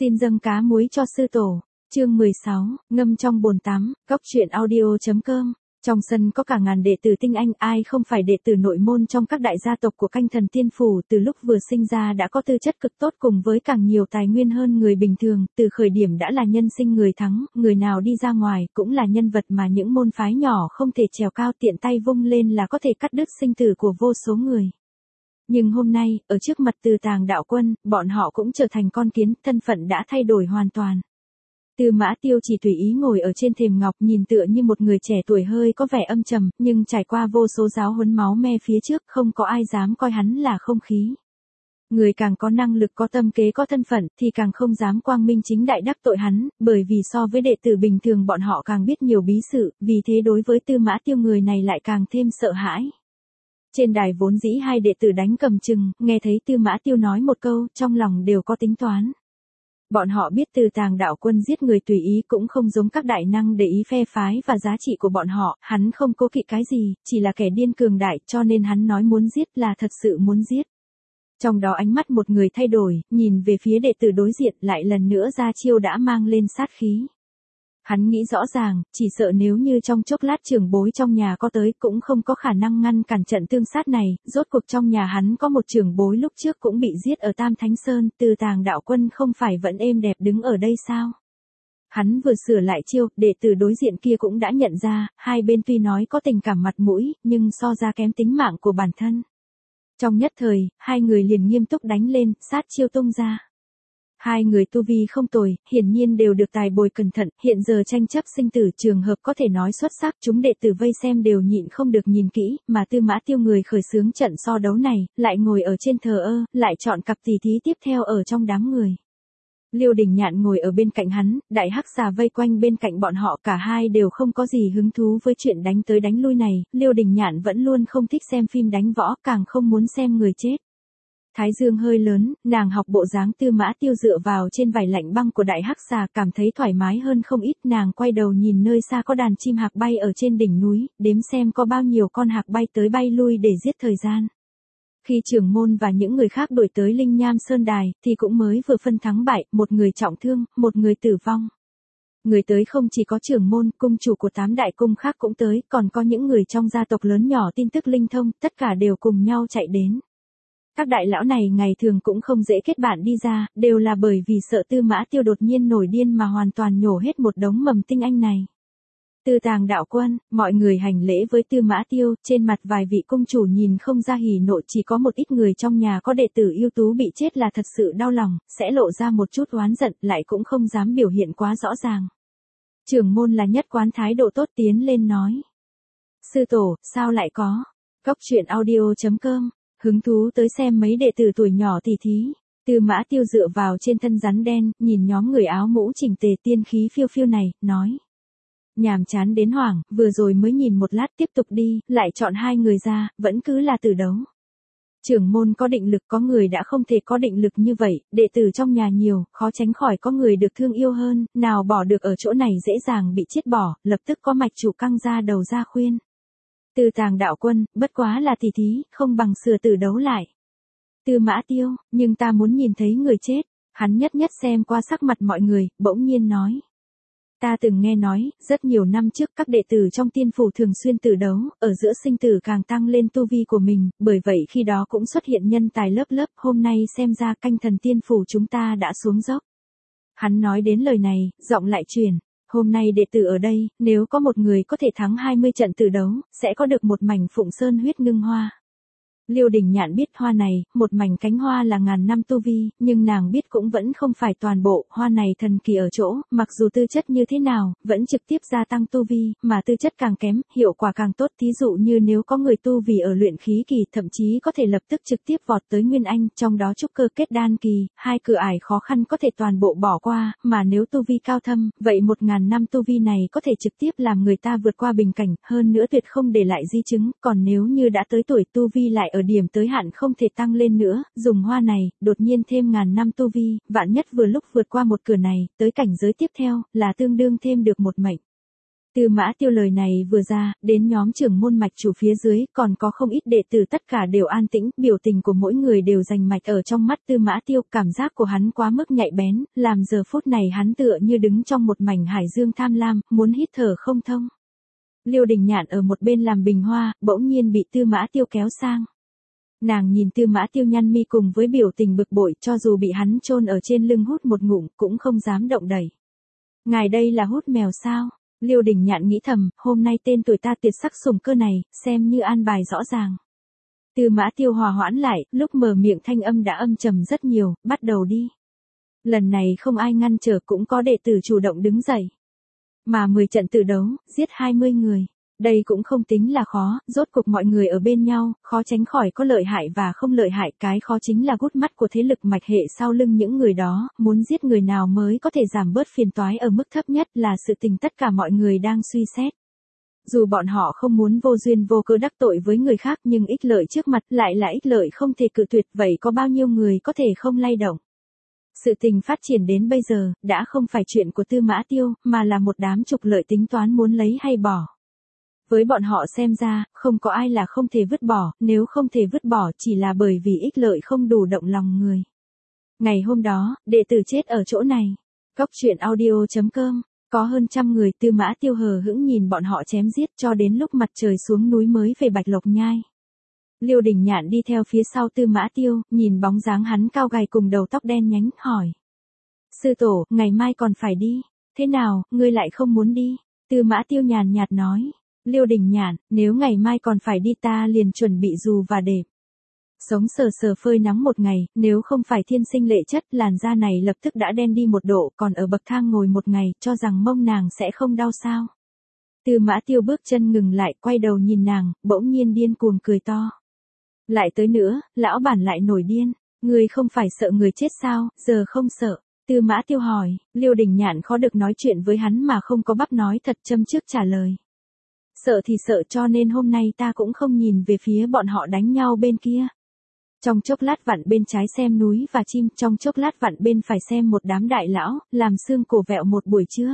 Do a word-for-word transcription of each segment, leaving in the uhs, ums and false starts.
Xin dâng cá muối cho sư tổ. Chương mười sáu, ngâm trong bồn tắm, góc truyện audio.com. Trong sân có cả ngàn đệ tử tinh anh, ai không phải đệ tử nội môn trong các đại gia tộc của Canh Thần Tiên Phủ, từ lúc vừa sinh ra đã có tư chất cực tốt cùng với càng nhiều tài nguyên hơn người bình thường, từ khởi điểm đã là nhân sinh người thắng, người nào đi ra ngoài cũng là nhân vật mà những môn phái nhỏ không thể trèo cao, tiện tay vung lên là có thể cắt đứt sinh tử của vô số người. Nhưng hôm nay, ở trước mặt Từ Tàng đạo quân, bọn họ cũng trở thành con kiến, thân phận đã thay đổi hoàn toàn. Tư Mã Tiêu chỉ tùy ý ngồi ở trên thềm ngọc, nhìn tựa như một người trẻ tuổi hơi có vẻ âm trầm, nhưng trải qua vô số giáo huấn máu me phía trước, không có ai dám coi hắn là không khí. Người càng có năng lực, có tâm kế, có thân phận, thì càng không dám quang minh chính đại đắc tội hắn, bởi vì so với đệ tử bình thường bọn họ càng biết nhiều bí sự, vì thế đối với Tư Mã Tiêu người này lại càng thêm sợ hãi. Trên đài vốn dĩ hai đệ tử đánh cầm chừng, nghe thấy Tư Mã Tiêu nói một câu, trong lòng đều có tính toán. Bọn họ biết Từ Tàng đạo quân giết người tùy ý cũng không giống các đại năng để ý phe phái và giá trị của bọn họ, hắn không cố kỵ cái gì, chỉ là kẻ điên cường đại, cho nên hắn nói muốn giết là thật sự muốn giết. Trong đó ánh mắt một người thay đổi, nhìn về phía đệ tử đối diện, lại lần nữa ra chiêu đã mang lên sát khí. Hắn nghĩ rõ ràng, chỉ sợ nếu như trong chốc lát trưởng bối trong nhà có tới cũng không có khả năng ngăn cản trận tương sát này, rốt cuộc trong nhà hắn có một trưởng bối lúc trước cũng bị giết ở Tam Thánh Sơn, Từ Tàng đạo quân không phải vẫn êm đẹp đứng ở đây sao? Hắn vừa sửa lại chiêu, đệ tử đối diện kia cũng đã nhận ra, hai bên tuy nói có tình cảm mặt mũi, nhưng so ra kém tính mạng của bản thân. Trong nhất thời, hai người liền nghiêm túc đánh lên, sát chiêu tung ra. Hai người tu vi không tồi, hiển nhiên đều được tài bồi cẩn thận, hiện giờ tranh chấp sinh tử trường hợp có thể nói xuất sắc, chúng đệ tử vây xem đều nhịn không được nhìn kỹ, mà Tư Mã Tiêu người khởi xướng trận so đấu này, lại ngồi ở trên thờ ơ, lại chọn cặp tỷ thí tiếp theo ở trong đám người. Liêu Đình Nhạn ngồi ở bên cạnh hắn, đại hắc xà vây quanh bên cạnh bọn họ, cả hai đều không có gì hứng thú với chuyện đánh tới đánh lui này, Liêu Đình Nhạn vẫn luôn không thích xem phim đánh võ, càng không muốn xem người chết. Thái dương hơi lớn, nàng học bộ dáng Tư Mã Tiêu dựa vào trên vải lạnh băng của đại hắc xà, cảm thấy thoải mái hơn không ít, nàng quay đầu nhìn nơi xa có đàn chim hạc bay ở trên đỉnh núi, đếm xem có bao nhiêu con hạc bay tới bay lui để giết thời gian. Khi trưởng môn và những người khác đổi tới Linh Nham Sơn Đài, thì cũng mới vừa phân thắng bại, một người trọng thương, một người tử vong. Người tới không chỉ có trưởng môn, cung chủ của tám đại cung khác cũng tới, còn có những người trong gia tộc lớn nhỏ tin tức linh thông, tất cả đều cùng nhau chạy đến. Các đại lão này ngày thường cũng không dễ kết bạn đi ra, đều là bởi vì sợ Tư Mã Tiêu đột nhiên nổi điên mà hoàn toàn nhổ hết một đống mầm tinh anh này. Từ Tàng đạo quân, mọi người hành lễ với Tư Mã Tiêu, trên mặt vài vị cung chủ nhìn không ra hỉ nộ, chỉ có một ít người trong nhà có đệ tử ưu tú bị chết là thật sự đau lòng, sẽ lộ ra một chút oán giận, lại cũng không dám biểu hiện quá rõ ràng. Trưởng môn là nhất quán thái độ tốt tiến lên nói. Sư tổ, sao lại có? Góc truyện audio.com. Hứng thú tới xem mấy đệ tử tuổi nhỏ tỷ thí. Tư Mã Tiêu dựa vào trên thân rắn đen, nhìn nhóm người áo mũ chỉnh tề tiên khí phiêu phiêu này, nói. Nhàm chán đến hoảng, vừa rồi mới nhìn một lát, tiếp tục đi, lại chọn hai người ra, vẫn cứ là tử đấu. Trưởng môn có định lực, có người đã không thể có định lực như vậy, đệ tử trong nhà nhiều, khó tránh khỏi có người được thương yêu hơn, nào bỏ được ở chỗ này dễ dàng bị chết bỏ, lập tức có mạch chủ căng ra đầu ra khuyên. Từ Tàng đạo quân, bất quá là tỷ thí, không bằng sửa tử đấu lại. Tư Mã Tiêu, nhưng ta muốn nhìn thấy người chết. Hắn nhất nhất xem qua sắc mặt mọi người, bỗng nhiên nói. Ta từng nghe nói, rất nhiều năm trước các đệ tử trong tiên phủ thường xuyên tử đấu, ở giữa sinh tử càng tăng lên tu vi của mình, bởi vậy khi đó cũng xuất hiện nhân tài lớp lớp, hôm nay xem ra Canh Thần Tiên Phủ chúng ta đã xuống dốc. Hắn nói đến lời này, giọng lại chuyển. Hôm nay đệ tử ở đây, nếu có một người có thể thắng hai mươi trận tử đấu, sẽ có được một mảnh Phụng Sơn huyết ngưng hoa. Liêu Đình Nhạn biết hoa này, một mảnh cánh hoa là ngàn năm tu vi, nhưng nàng biết cũng vẫn không phải toàn bộ, hoa này thần kỳ ở chỗ, mặc dù tư chất như thế nào, vẫn trực tiếp gia tăng tu vi, mà tư chất càng kém, hiệu quả càng tốt, thí dụ như nếu có người tu vì ở luyện khí kỳ, thậm chí có thể lập tức trực tiếp vọt tới Nguyên Anh, trong đó trúc cơ kết đan kỳ, hai cửa ải khó khăn có thể toàn bộ bỏ qua, mà nếu tu vi cao thâm, vậy một ngàn năm tu vi này có thể trực tiếp làm người ta vượt qua bình cảnh, hơn nữa tuyệt không để lại di chứng, còn nếu như đã tới tuổi tu vi lại ở điểm tới hạn không thể tăng lên nữa, dùng hoa này, đột nhiên thêm ngàn năm tu vi, vạn nhất vừa lúc vượt qua một cửa này, tới cảnh giới tiếp theo, là tương đương thêm được một mệnh. Tư Mã Tiêu lời này vừa ra, đến nhóm trưởng môn mạch chủ phía dưới, còn có không ít đệ tử tất cả đều an tĩnh, biểu tình của mỗi người đều rành mạch ở trong mắt Tư Mã Tiêu, cảm giác của hắn quá mức nhạy bén, làm giờ phút này hắn tựa như đứng trong một mảnh hải dương tham lam, muốn hít thở không thông. Liêu Đình Nhạn ở một bên làm bình hoa, bỗng nhiên bị Tư Mã Tiêu kéo sang. Nàng nhìn Tư Mã Tiêu nhăn mi cùng với biểu tình bực bội, cho dù bị hắn chôn ở trên lưng hút một ngụm cũng không dám động đẩy. Ngài đây là hút mèo sao? Liêu Đình Nhạn nghĩ thầm, hôm nay tên tuổi ta tuyệt sắc sủng cơ này, xem như an bài rõ ràng. Tư Mã Tiêu hòa hoãn lại, lúc mở miệng thanh âm đã âm trầm rất nhiều, bắt đầu đi. Lần này không ai ngăn trở cũng có đệ tử chủ động đứng dậy. Mà mười trận tự đấu, giết hai mươi người. Đây cũng không tính là khó, rốt cuộc mọi người ở bên nhau, khó tránh khỏi có lợi hại và không lợi hại, cái khó chính là gút mắt của thế lực mạch hệ sau lưng những người đó, muốn giết người nào mới có thể giảm bớt phiền toái ở mức thấp nhất là sự tình tất cả mọi người đang suy xét. Dù bọn họ không muốn vô duyên vô cớ đắc tội với người khác nhưng ích lợi trước mặt lại là ích lợi không thể cự tuyệt, vậy có bao nhiêu người có thể không lay động. Sự tình phát triển đến bây giờ, đã không phải chuyện của Tư Mã Tiêu, mà là một đám trục lợi tính toán muốn lấy hay bỏ. Với bọn họ xem ra, không có ai là không thể vứt bỏ, nếu không thể vứt bỏ chỉ là bởi vì ích lợi không đủ động lòng người. Ngày hôm đó, đệ tử chết ở chỗ này. Cóc truyện audio chấm com, có hơn trăm người. Tư Mã Tiêu hờ hững nhìn bọn họ chém giết cho đến lúc mặt trời xuống núi mới về Bạch Lộc Nhai. Liêu Đình Nhạn đi theo phía sau Tư Mã Tiêu, nhìn bóng dáng hắn cao gầy cùng đầu tóc đen nhánh, hỏi. Sư tổ, ngày mai còn phải đi. Thế nào, ngươi lại không muốn đi? Tư Mã Tiêu nhàn nhạt nói. Liêu Đình Nhạn, nếu ngày mai còn phải đi ta liền chuẩn bị dù và đệm. Sống sờ sờ phơi nắng một ngày, nếu không phải thiên sinh lệ chất, làn da này lập tức đã đen đi một độ, còn ở bậc thang ngồi một ngày, cho rằng mông nàng sẽ không đau sao. Tư Mã Tiêu bước chân ngừng lại, quay đầu nhìn nàng, bỗng nhiên điên cuồng cười to. Lại tới nữa, lão bản lại nổi điên, người không phải sợ người chết sao, giờ không sợ. Tư Mã Tiêu hỏi, Liêu Đình Nhạn khó được nói chuyện với hắn mà không có bắp nói thật, châm trước trả lời. Sợ thì sợ, cho nên hôm nay ta cũng không nhìn về phía bọn họ đánh nhau bên kia. Trong chốc lát vặn bên trái xem núi và chim, trong chốc lát vặn bên phải xem một đám đại lão, làm xương cổ vẹo một buổi trưa.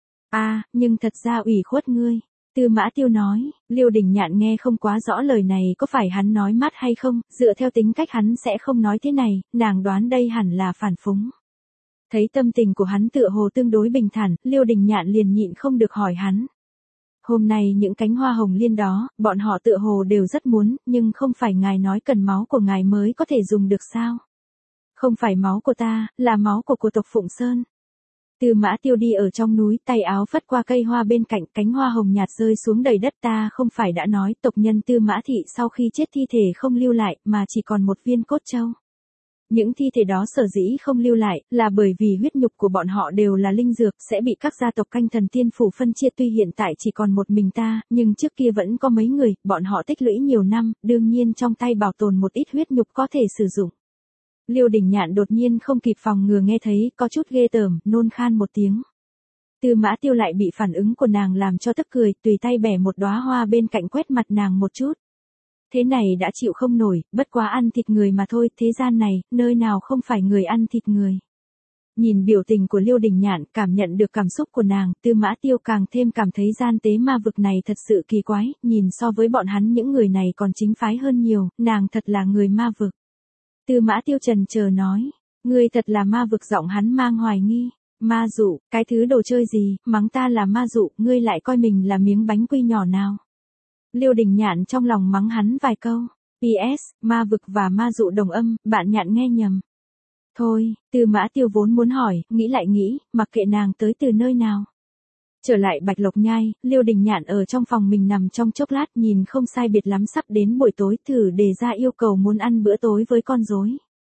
À, nhưng thật ra ủy khuất ngươi. Tư Mã Tiêu nói. Liêu Đình Nhạn nghe không quá rõ lời này có phải hắn nói mát hay không, dựa theo tính cách hắn sẽ không nói thế này, nàng đoán đây hẳn là phản phúng. Thấy tâm tình của hắn tựa hồ tương đối bình thản, Liêu Đình Nhạn liền nhịn không được hỏi hắn. Hôm nay những cánh hoa hồng liên đó, bọn họ tựa hồ đều rất muốn, nhưng không phải ngài nói cần máu của ngài mới có thể dùng được sao? Không phải máu của ta, là máu của của tộc Phụng Sơn. Tư Mã Tiêu đi ở trong núi, tay áo phất qua cây hoa bên cạnh, cánh hoa hồng nhạt rơi xuống đầy đất. Ta không phải đã nói tộc nhân Tư Mã Thị sau khi chết thi thể không lưu lại, mà chỉ còn một viên cốt châu. Những thi thể đó sở dĩ không lưu lại, là bởi vì huyết nhục của bọn họ đều là linh dược, sẽ bị các gia tộc canh thần tiên phủ phân chia. Tuy hiện tại chỉ còn một mình ta, nhưng trước kia vẫn có mấy người, bọn họ tích lũy nhiều năm, đương nhiên trong tay bảo tồn một ít huyết nhục có thể sử dụng. Liêu Đình Nhạn đột nhiên không kịp phòng ngừa nghe thấy, có chút ghê tởm, nôn khan một tiếng. Tư Mã Tiêu lại bị phản ứng của nàng làm cho tức cười, tùy tay bẻ một đóa hoa bên cạnh quét mặt nàng một chút. Thế này đã chịu không nổi, bất quá ăn thịt người mà thôi, thế gian này, nơi nào không phải người ăn thịt người. Nhìn biểu tình của Liêu Đình Nhạn, cảm nhận được cảm xúc của nàng, Tư Mã Tiêu càng thêm cảm thấy gian tế ma vực này thật sự kỳ quái, nhìn so với bọn hắn những người này còn chính phái hơn nhiều, nàng thật là người ma vực. Tư Mã Tiêu trần chờ nói, ngươi thật là ma vực, giọng hắn mang hoài nghi. Ma dụ, cái thứ đồ chơi gì, mắng ta là ma dụ, ngươi lại coi mình là miếng bánh quy nhỏ nào. Liêu Đình Nhạn trong lòng mắng hắn vài câu. pê ét, ma vực và ma dụ đồng âm, bạn Nhạn nghe nhầm. Thôi, Tư Mã Tiêu vốn muốn hỏi, nghĩ lại nghĩ, mặc kệ nàng tới từ nơi nào. Trở lại Bạch Lộc Nhai, Liêu Đình Nhạn ở trong phòng mình nằm trong chốc lát, nhìn không sai biệt lắm sắp đến buổi tối, thử đề ra yêu cầu muốn ăn bữa tối với con rối.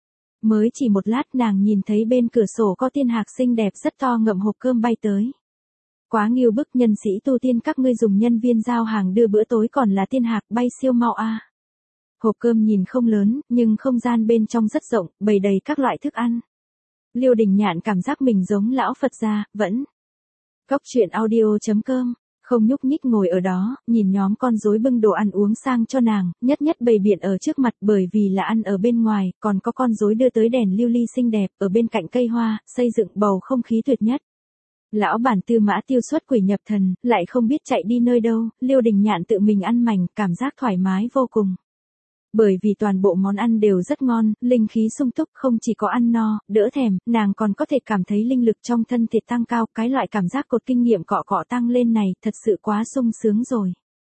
Mới chỉ một lát nàng nhìn thấy bên cửa sổ có tiên hạc xinh đẹp rất to ngậm hộp cơm bay tới. Quá nghiêu bức, nhân sĩ tu tiên các ngươi dùng nhân viên giao hàng đưa bữa tối còn là tiên hạc bay siêu mau a. À. Hộp cơm nhìn không lớn, nhưng không gian bên trong rất rộng, bày đầy các loại thức ăn. Liêu Đình Nhạn cảm giác mình giống lão Phật gia, vẫn. Cóc truyện audio chấm com, không nhúc nhích ngồi ở đó, nhìn nhóm con rối bưng đồ ăn uống sang cho nàng, nhất nhất bày biện ở trước mặt, bởi vì là ăn ở bên ngoài, còn có con rối đưa tới đèn lưu ly xinh đẹp, ở bên cạnh cây hoa, xây dựng bầu không khí tuyệt nhất. Lão bản Tư Mã Tiêu xuất quỷ nhập thần, lại không biết chạy đi nơi đâu, Liêu Đình Nhạn tự mình ăn mảnh, cảm giác thoải mái vô cùng. Bởi vì toàn bộ món ăn đều rất ngon, linh khí sung túc, không chỉ có ăn no, đỡ thèm, nàng còn có thể cảm thấy linh lực trong thân thể tăng cao, cái loại cảm giác cột kinh nghiệm cọ cọ tăng lên này, thật sự quá sung sướng rồi.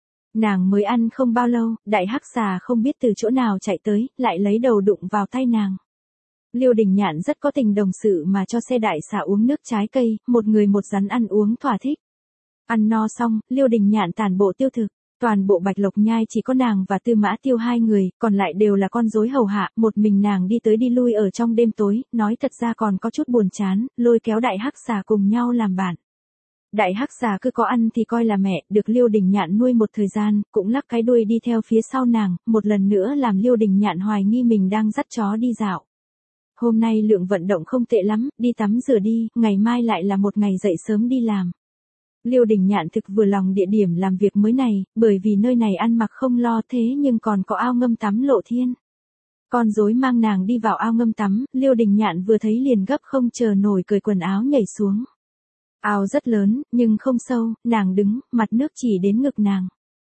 Nàng mới ăn không bao lâu, đại hắc xà không biết từ chỗ nào chạy tới, lại lấy đầu đụng vào tay nàng. Liêu Đình Nhạn rất có tình đồng sự mà cho xe đại xà uống nước trái cây, một người một rắn ăn uống thỏa thích. Ăn no xong, Liêu Đình Nhạn tản bộ tiêu thực. Toàn bộ Bạch Lộc Nhai chỉ có nàng và Tư Mã Tiêu hai người, còn lại đều là con rối hầu hạ, một mình nàng đi tới đi lui ở trong đêm tối, nói thật ra còn có chút buồn chán, lôi kéo đại hắc xà cùng nhau làm bạn. Đại hắc xà cứ có ăn thì coi là mẹ, được Liêu Đình Nhạn nuôi một thời gian, cũng lắc cái đuôi đi theo phía sau nàng, một lần nữa làm Liêu Đình Nhạn hoài nghi mình đang dắt chó đi dạo. Hôm nay lượng vận động không tệ lắm, đi tắm rửa đi, ngày mai lại là một ngày dậy sớm đi làm. Liêu Đình Nhạn thực vừa lòng địa điểm làm việc mới này, bởi vì nơi này ăn mặc không lo thế nhưng còn có ao ngâm tắm lộ thiên. Con rối mang nàng đi vào ao ngâm tắm, Liêu Đình Nhạn vừa thấy liền gấp không chờ nổi cởi quần áo nhảy xuống. Ao rất lớn, nhưng không sâu, nàng đứng, mặt nước chỉ đến ngực nàng.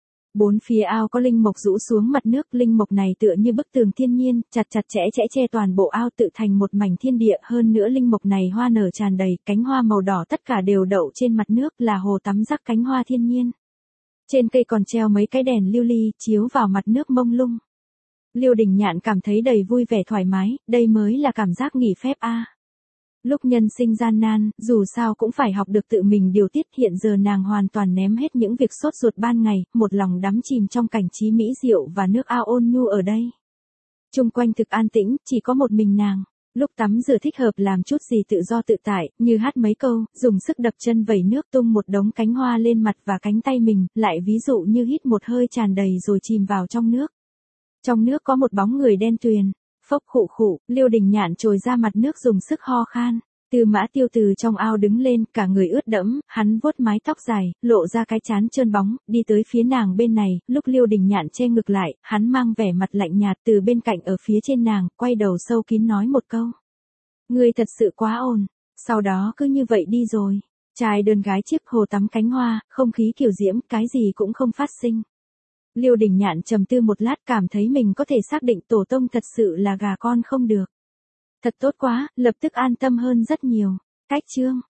Bốn phía ao có linh mộc rũ xuống mặt nước, linh mộc này tựa như bức tường thiên nhiên, chặt chặt chẽ chẽ che toàn bộ ao tự thành một mảnh thiên địa, hơn nữa linh mộc này hoa nở tràn đầy, cánh hoa màu đỏ tất cả đều đậu trên mặt nước là hồ tắm rắc cánh hoa thiên nhiên. Trên cây còn treo mấy cái đèn lưu ly, chiếu vào mặt nước mông lung. Liêu Đình Nhạn cảm thấy đầy vui vẻ thoải mái, đây mới là cảm giác nghỉ phép a. Lúc nhân sinh gian nan, dù sao cũng phải học được tự mình điều tiết, hiện giờ nàng hoàn toàn ném hết những việc sốt ruột ban ngày, một lòng đắm chìm trong cảnh trí mỹ diệu và nước ao ôn nhu ở đây. Chung quanh thực an tĩnh, chỉ có một mình nàng. Lúc tắm rửa thích hợp làm chút gì tự do tự tại, như hát mấy câu, dùng sức đập chân vẩy nước tung một đống cánh hoa lên mặt và cánh tay mình, lại ví dụ như hít một hơi tràn đầy rồi chìm vào trong nước. Trong nước có một bóng người đen tuyền. Phốc khụ khụ, Liêu Đình Nhạn trồi ra mặt nước dùng sức ho khan. Tư Mã Tiêu từ trong ao đứng lên, cả người ướt đẫm, hắn vuốt mái tóc dài, lộ ra cái trán trơn bóng, đi tới phía nàng bên này, lúc Liêu Đình Nhạn che ngực lại, hắn mang vẻ mặt lạnh nhạt từ bên cạnh ở phía trên nàng, quay đầu sâu kín nói một câu. Ngươi thật sự quá ồn, sau đó cứ như vậy đi rồi. Trai đơn gái chiếc hồ tắm cánh hoa, không khí kiều diễm, cái gì cũng không phát sinh. Liêu Đình Nhạn trầm tư một lát cảm thấy mình có thể xác định tổ tông thật sự là gà con không được. Thật tốt quá, lập tức an tâm hơn rất nhiều. Cách chương